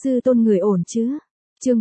Sư tôn người ổn chứ? Chương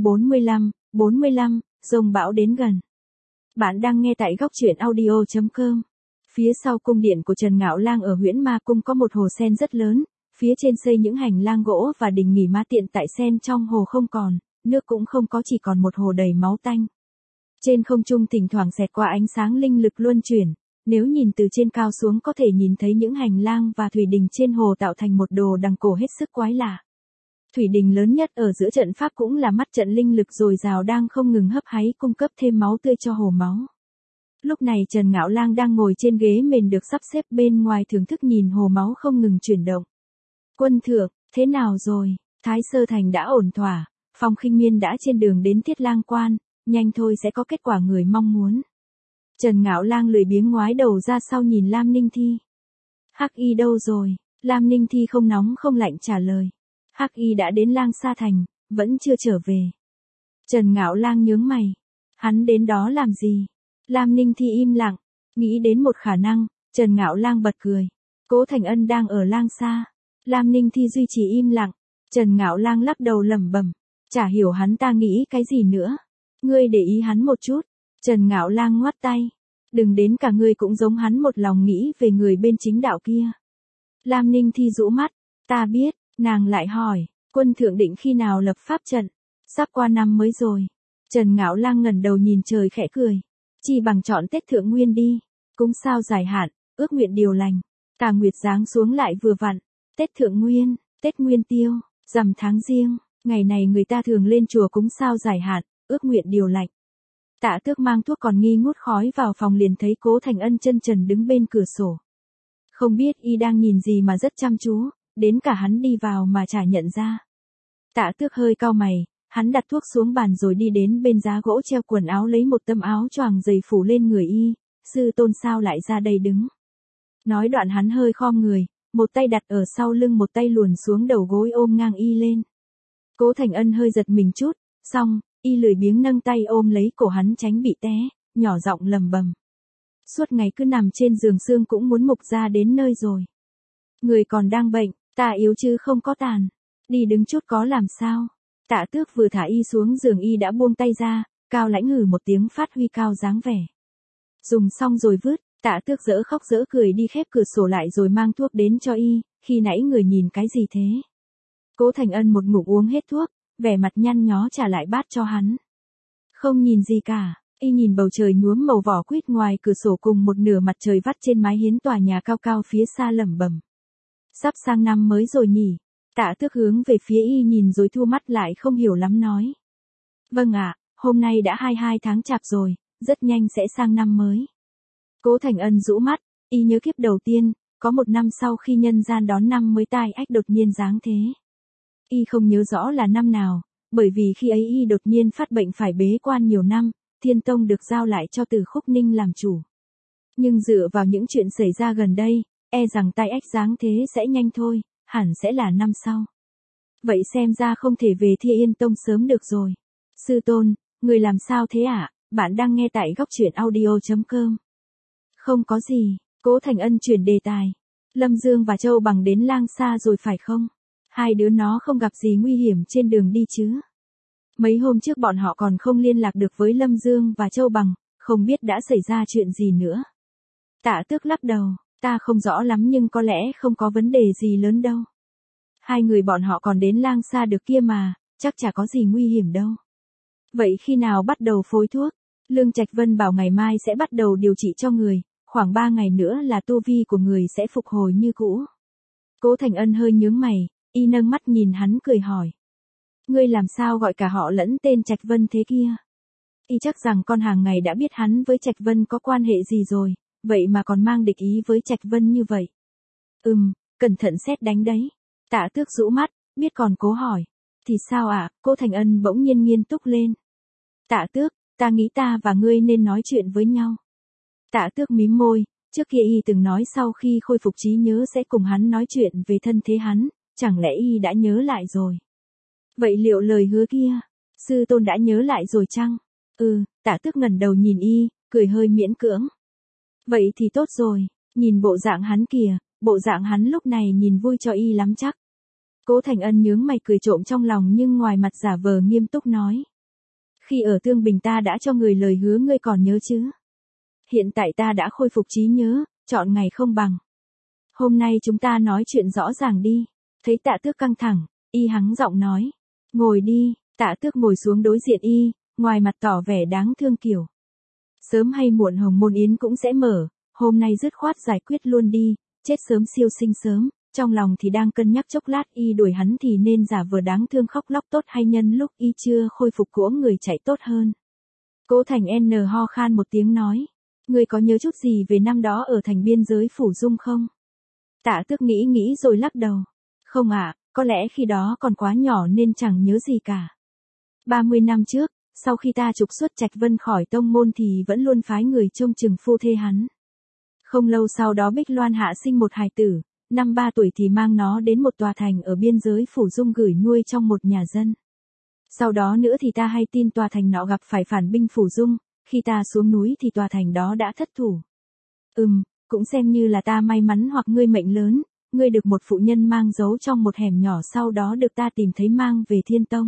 45, dông bão đến gần. Bạn đang nghe tại góc truyện audio.com. Phía sau cung điện của Trần Ngạo Lang ở Huyễn Ma Cung có một hồ sen rất lớn, phía trên xây những hành lang gỗ và đình nghỉ mát tiện tại sen trong hồ không còn, nước cũng không có, chỉ còn một hồ đầy máu tanh. Trên không trung thỉnh thoảng xẹt qua ánh sáng linh lực luân chuyển, nếu nhìn từ trên cao xuống có thể nhìn thấy những hành lang và thủy đình trên hồ tạo thành một đồ đằng cổ hết sức quái lạ. Thủy đình lớn nhất ở giữa trận pháp cũng là mắt trận linh lực dồi dào đang không ngừng hấp háy cung cấp thêm máu tươi cho hồ máu. Lúc này Trần Ngạo Lang đang ngồi trên ghế mền được sắp xếp bên ngoài thưởng thức nhìn hồ máu không ngừng chuyển động. Quân thượng, thế nào rồi? Thái Sơ Thành đã ổn thỏa, Phong Khinh Miên đã trên đường đến Thiết Lang Quan, nhanh thôi sẽ có kết quả người mong muốn. Trần Ngạo Lang lười biếng ngoái đầu ra sau nhìn Lam Ninh Thi. Hắc Y đâu rồi? Lam Ninh Thi không nóng không lạnh trả lời. Hắc Y đã đến Lang Sa Thành, vẫn chưa trở về. Trần Ngạo Lang nhướng mày. Hắn đến đó làm gì? Lam Ninh Thi im lặng, nghĩ đến một khả năng, Trần Ngạo Lang bật cười. Cố Thành Ân đang ở Lang Sa. Lam Ninh Thi duy trì im lặng. Trần Ngạo Lang lắc đầu lẩm bẩm, chả hiểu hắn ta nghĩ cái gì nữa. Ngươi để ý hắn một chút. Trần Ngạo Lang ngoắt tay. Đừng đến cả ngươi cũng giống hắn một lòng nghĩ về người bên chính đạo kia. Lam Ninh Thi rũ mắt. Ta biết, nàng lại hỏi, quân thượng định khi nào lập pháp trận? Sắp qua năm mới rồi. Trần Ngạo Lang ngẩng đầu nhìn trời khẽ cười. Chỉ bằng chọn Tết Thượng Nguyên đi. Cũng sao dài hạn, ước nguyện điều lành. Tà Nguyệt giáng xuống lại vừa vặn. Tết Thượng Nguyên, Tết Nguyên Tiêu, rằm tháng Giêng. Ngày này người ta thường lên chùa cúng sao giải hạn, ước nguyện điều lành. Tạ Tước mang thuốc còn nghi ngút khói vào phòng liền thấy Cố Thành Ân chân trần đứng bên cửa sổ. Không biết y đang nhìn gì mà rất chăm chú, đến cả hắn đi vào mà chả nhận ra. Tạ Tước hơi cau mày, hắn đặt thuốc xuống bàn rồi đi đến bên giá gỗ treo quần áo lấy một tấm áo choàng dày phủ lên người y. Sư tôn sao lại ra đây đứng? Nói đoạn hắn hơi khom người, một tay đặt ở sau lưng một tay luồn xuống đầu gối ôm ngang y lên. Cố Thành Ân hơi giật mình chút, xong, y lười biếng nâng tay ôm lấy cổ hắn tránh bị té, nhỏ giọng lầm bầm. Suốt ngày cứ nằm trên giường xương cũng muốn mục ra đến nơi rồi. Người còn đang bệnh, ta yếu chứ không có tàn. Đi đứng chút có làm sao? Tạ Tước vừa thả y xuống giường y đã buông tay ra, cao lãnh hừ một tiếng phát huy cao dáng vẻ. Dùng xong rồi vứt, Tạ Tước dỡ khóc dỡ cười đi khép cửa sổ lại rồi mang thuốc đến cho y, khi nãy người nhìn cái gì thế? Cố Thành Ân một ngụm uống hết thuốc, vẻ mặt nhăn nhó trả lại bát cho hắn. Không nhìn gì cả, y nhìn bầu trời nhuốm màu vỏ quýt ngoài cửa sổ cùng một nửa mặt trời vắt trên mái hiến tòa nhà cao cao phía xa lẩm bẩm. Sắp sang năm mới rồi nhỉ? Tạ Tước hướng về phía y nhìn rồi thua mắt lại không hiểu lắm nói. Vâng ạ, hôm nay đã 22 tháng Chạp rồi, rất nhanh sẽ sang năm mới. Cố Thành Ân rũ mắt, y nhớ kiếp đầu tiên, có một năm sau khi nhân gian đón năm mới tai ách đột nhiên giáng thế. Y không nhớ rõ là năm nào, bởi vì khi ấy y đột nhiên phát bệnh phải bế quan nhiều năm, Thiên Tông được giao lại cho Từ Khúc Ninh làm chủ. Nhưng dựa vào những chuyện xảy ra gần đây, e rằng tai ách giáng thế sẽ nhanh thôi, hẳn sẽ là năm sau. Vậy xem ra không thể về Thiên Yên Tông sớm được rồi. Sư tôn, người làm sao thế ạ? Bạn đang nghe tại góc truyện audio.com. Không có gì, Cố Thành Ân chuyển đề tài. Lâm Dương và Châu Bằng đến Lang Sa rồi phải không? Hai đứa nó không gặp gì nguy hiểm trên đường đi chứ? Mấy hôm trước bọn họ còn không liên lạc được với Lâm Dương và Châu Bằng, không biết đã xảy ra chuyện gì nữa. Tạ Tước lắc đầu, ta không rõ lắm nhưng có lẽ không có vấn đề gì lớn đâu. Hai người bọn họ còn đến Lang Sa được kia mà, chắc chả có gì nguy hiểm đâu. Vậy khi nào bắt đầu phối thuốc? Lương Trạch Vân bảo ngày mai sẽ bắt đầu điều trị cho người, khoảng 3 ngày nữa là tu vi của người sẽ phục hồi như cũ. Cố Thành Ân hơi nhướng mày, y nâng mắt nhìn hắn cười hỏi. Ngươi làm sao gọi cả họ lẫn tên Trạch Vân thế kia? Y chắc rằng con hàng ngày đã biết hắn với Trạch Vân có quan hệ gì rồi, vậy mà còn mang địch ý với Trạch Vân như vậy. Cẩn thận sét đánh đấy. Tạ Tước rũ mắt, biết còn cố hỏi. Thì sao ạ? Cố Thành Ân bỗng nhiên nghiêm túc lên. Tạ Tước, ta nghĩ ta và ngươi nên nói chuyện với nhau. Tạ Tước mím môi, trước kia y từng nói sau khi khôi phục trí nhớ sẽ cùng hắn nói chuyện về thân thế hắn, chẳng lẽ y đã nhớ lại rồi? Vậy liệu lời hứa kia, sư tôn đã nhớ lại rồi chăng? Tạ Tước ngẩng đầu nhìn y, cười hơi miễn cưỡng. Vậy thì tốt rồi, nhìn bộ dạng hắn kìa, bộ dạng hắn lúc này nhìn vui cho y lắm chắc. Cố Thành Ân nhướng mày cười trộm trong lòng nhưng ngoài mặt giả vờ nghiêm túc nói. Khi ở Tương Bình ta đã cho người lời hứa ngươi còn nhớ chứ? Hiện tại ta đã khôi phục trí nhớ, chọn ngày không bằng. Hôm nay chúng ta nói chuyện rõ ràng đi. Thấy Tạ Tước căng thẳng, y hắng giọng nói. Ngồi đi, Tạ Tước ngồi xuống đối diện y, ngoài mặt tỏ vẻ đáng thương kiểu. Sớm hay muộn Hồng Môn Yến cũng sẽ mở, hôm nay dứt khoát giải quyết luôn đi, chết sớm siêu sinh sớm, trong lòng thì đang cân nhắc chốc lát y đuổi hắn thì nên giả vờ đáng thương khóc lóc tốt hay nhân lúc y chưa khôi phục của người chạy tốt hơn. Cố Thành N ho khan một tiếng nói, ngươi có nhớ chút gì về năm đó ở thành biên giới Phủ Dung không? Tạ Tước nghĩ rồi lắc đầu. Không ạ, có lẽ khi đó còn quá nhỏ nên chẳng nhớ gì cả. 30 năm trước, sau khi ta trục xuất Trạch Vân khỏi tông môn thì vẫn luôn phái người trông chừng phu thê hắn. Không lâu sau đó Bích Loan hạ sinh một hài tử, năm 3 tuổi thì mang nó đến một tòa thành ở biên giới Phủ Dung gửi nuôi trong một nhà dân. Sau đó nữa thì ta hay tin tòa thành nọ gặp phải phản binh Phủ Dung, khi ta xuống núi thì tòa thành đó đã thất thủ. Cũng xem như là ta may mắn hoặc ngươi mệnh lớn, ngươi được một phụ nhân mang giấu trong một hẻm nhỏ sau đó được ta tìm thấy mang về Thiên Tông.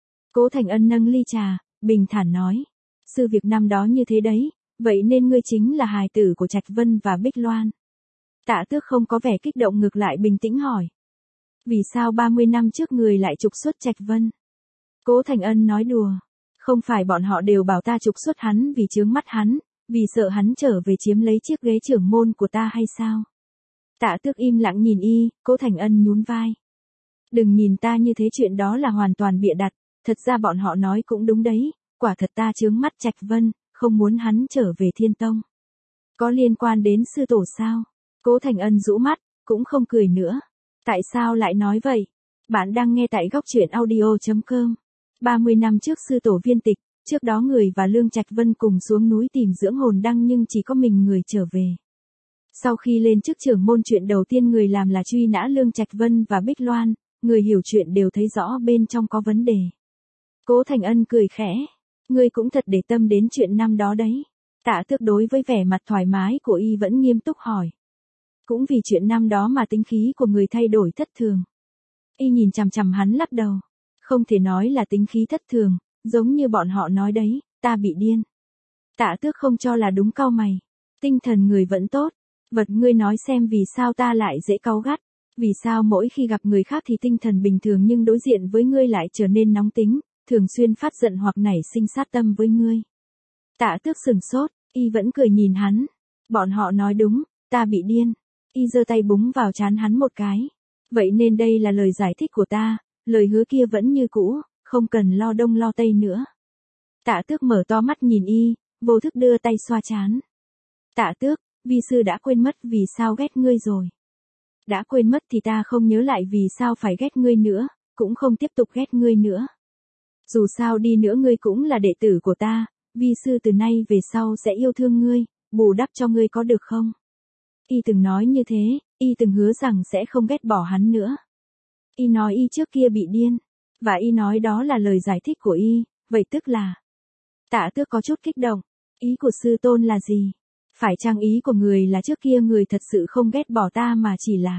Cố Thành Ân nâng ly trà, bình thản nói. Sự việc năm đó như thế đấy, vậy nên ngươi chính là hài tử của Trạch Vân và Bích Loan. Tạ Tước không có vẻ kích động ngược lại bình tĩnh hỏi. Vì sao 30 năm trước người lại trục xuất Trạch Vân? Cố Thành Ân nói đùa. Không phải bọn họ đều bảo ta trục xuất hắn vì chướng mắt hắn, vì sợ hắn trở về chiếm lấy chiếc ghế trưởng môn của ta hay sao? Tạ Tước im lặng nhìn y, Cố Thành Ân nhún vai. Đừng nhìn ta như thế, chuyện đó là hoàn toàn bịa đặt, thật ra bọn họ nói cũng đúng đấy, quả thật ta chướng mắt Trạch Vân, không muốn hắn trở về Thiên Tông. Có liên quan đến sư tổ sao? Cố Thành Ân rũ mắt, cũng không cười nữa. Tại sao lại nói vậy? Bạn đang nghe tại góc truyện audio.com. 30 năm trước sư tổ viên tịch, trước đó người và Lương Trạch Vân cùng xuống núi tìm dưỡng hồn đăng nhưng chỉ có mình người trở về. Sau khi lên chức trưởng môn, chuyện đầu tiên người làm là truy nã Lương Trạch Vân và Bích Loan, người hiểu chuyện đều thấy rõ bên trong có vấn đề. Cố Thành Ân cười khẽ, ngươi cũng thật để tâm đến chuyện năm đó đấy. Tạ Tước đối với vẻ mặt thoải mái của y vẫn nghiêm túc hỏi. Cũng vì chuyện năm đó mà tính khí của người thay đổi thất thường. Y nhìn chằm chằm hắn lắc đầu. Không thể nói là tính khí thất thường, giống như bọn họ nói đấy, ta bị điên. Tạ Tước không cho là đúng, cau mày. Tinh thần người vẫn tốt. Vật ngươi nói xem vì sao ta lại dễ cáu gắt. Vì sao mỗi khi gặp người khác thì tinh thần bình thường nhưng đối diện với ngươi lại trở nên nóng tính, thường xuyên phát giận hoặc nảy sinh sát tâm với ngươi. Tạ Tước sừng sốt, y vẫn cười nhìn hắn. Bọn họ nói đúng, ta bị điên. Y giơ tay búng vào trán hắn một cái. Vậy nên đây là lời giải thích của ta, lời hứa kia vẫn như cũ, không cần lo đông lo tây nữa. Tạ Tước mở to mắt nhìn y, vô thức đưa tay xoa trán. Tạ Tước, vi sư đã quên mất vì sao ghét ngươi rồi. Đã quên mất thì ta không nhớ lại vì sao phải ghét ngươi nữa, cũng không tiếp tục ghét ngươi nữa. Dù sao đi nữa ngươi cũng là đệ tử của ta, vi sư từ nay về sau sẽ yêu thương ngươi, bù đắp cho ngươi có được không? Y từng nói như thế, y từng hứa rằng sẽ không ghét bỏ hắn nữa. Y nói y trước kia bị điên, và y nói đó là lời giải thích của y, vậy tức là... Tạ Tước có chút kích động, ý của sư tôn là gì? Phải chăng ý của người là trước kia người thật sự không ghét bỏ ta mà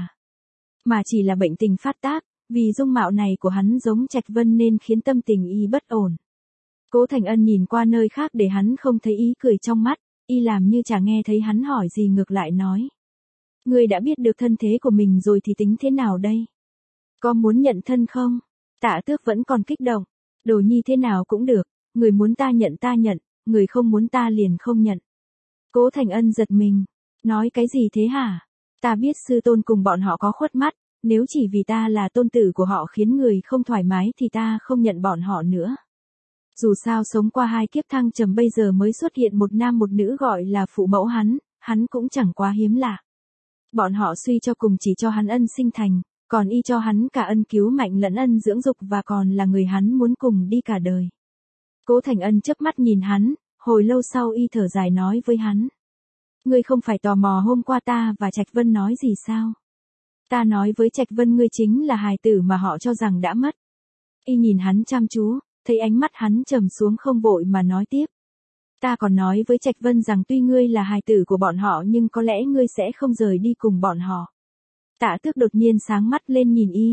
chỉ là bệnh tình phát tác, vì dung mạo này của hắn giống Trạch Vân nên khiến tâm tình y bất ổn. Cố Thành Ân nhìn qua nơi khác để hắn không thấy ý cười trong mắt, y làm như chả nghe thấy hắn hỏi gì ngược lại nói. Ngươi đã biết được thân thế của mình rồi thì tính thế nào đây? Có muốn nhận thân không? Tạ Tước vẫn còn kích động. Đồ nhi thế nào cũng được, người muốn ta nhận, người không muốn ta liền không nhận. Cố Thành Ân giật mình. Nói cái gì thế hả? Ta biết sư tôn cùng bọn họ có khuất mắt, nếu chỉ vì ta là tôn tử của họ khiến người không thoải mái thì ta không nhận bọn họ nữa. Dù sao sống qua 2 kiếp thăng trầm bây giờ mới xuất hiện một nam một nữ gọi là phụ mẫu hắn cũng chẳng quá hiếm lạ. Bọn họ suy cho cùng chỉ cho hắn ân sinh thành, còn y cho hắn cả ân cứu mạnh lẫn ân dưỡng dục và còn là người hắn muốn cùng đi cả đời. Cố Thành Ân chớp mắt nhìn hắn, hồi lâu sau y thở dài nói với hắn. Ngươi không phải tò mò hôm qua ta và Trạch Vân nói gì sao? Ta nói với Trạch Vân ngươi chính là hài tử mà họ cho rằng đã mất. Y nhìn hắn chăm chú, thấy ánh mắt hắn trầm xuống không vội mà nói tiếp. Ta còn nói với Trạch Vân rằng tuy ngươi là hài tử của bọn họ nhưng có lẽ ngươi sẽ không rời đi cùng bọn họ. Tạ Tước đột nhiên sáng mắt lên nhìn y.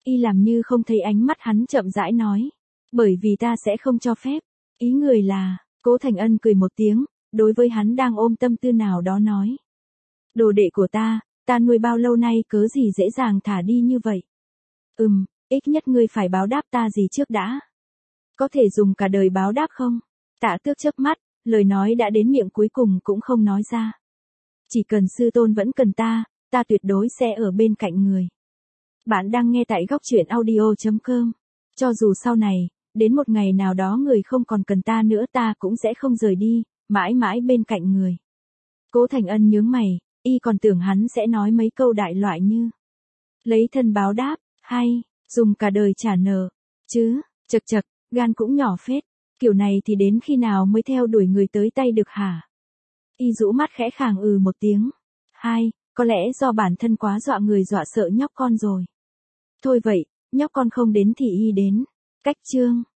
Y làm như không thấy ánh mắt hắn, chậm rãi nói. Bởi vì ta sẽ không cho phép. Ý người là, Cố Thành Ân cười một tiếng, đối với hắn đang ôm tâm tư nào đó nói. Đồ đệ của ta nuôi bao lâu nay cớ gì dễ dàng thả đi như vậy. Ít nhất ngươi phải báo đáp ta gì trước đã. Có thể dùng cả đời báo đáp không? Tạ Tước chớp mắt, lời nói đã đến miệng cuối cùng cũng không nói ra. Chỉ cần sư tôn vẫn cần ta tuyệt đối sẽ ở bên cạnh người. Bạn đang nghe tại góc truyện audio.com. Cho dù sau này, đến một ngày nào đó người không còn cần ta nữa, ta cũng sẽ không rời đi, mãi mãi bên cạnh người. Cố Thành Ân nhướng mày, y còn tưởng hắn sẽ nói mấy câu đại loại như lấy thân báo đáp, hay dùng cả đời trả nợ, chứ, chật chật, gan cũng nhỏ phết, kiểu này thì đến khi nào mới theo đuổi người tới tay được hả? Y rũ mắt khẽ khàng một tiếng. Có lẽ do bản thân quá dọa người dọa sợ nhóc con rồi. Thôi vậy, nhóc con không đến thì y đến. Cách chương